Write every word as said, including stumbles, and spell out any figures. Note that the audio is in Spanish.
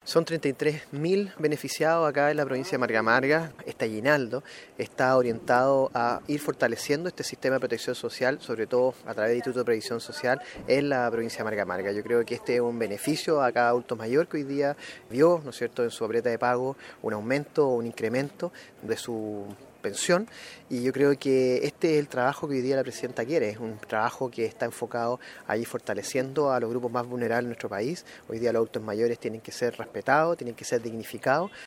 Son treinta y tres mil beneficiados acá en la provincia de Marga Marga. Este aguinaldo está orientado a ir fortaleciendo este sistema de protección social, sobre todo a través del Instituto de Previsión Social en la provincia de Marga Marga. Yo creo que este es un beneficio a cada adulto mayor que hoy día vio, ¿no es cierto?, en su boleta de pago un aumento o un incremento de su pensión, y yo creo que este es el trabajo que hoy día la presidenta quiere, es un trabajo que está enfocado a ir fortaleciendo a los grupos más vulnerables de nuestro país. Hoy día los adultos mayores tienen que ser respetados, tienen que ser dignificados,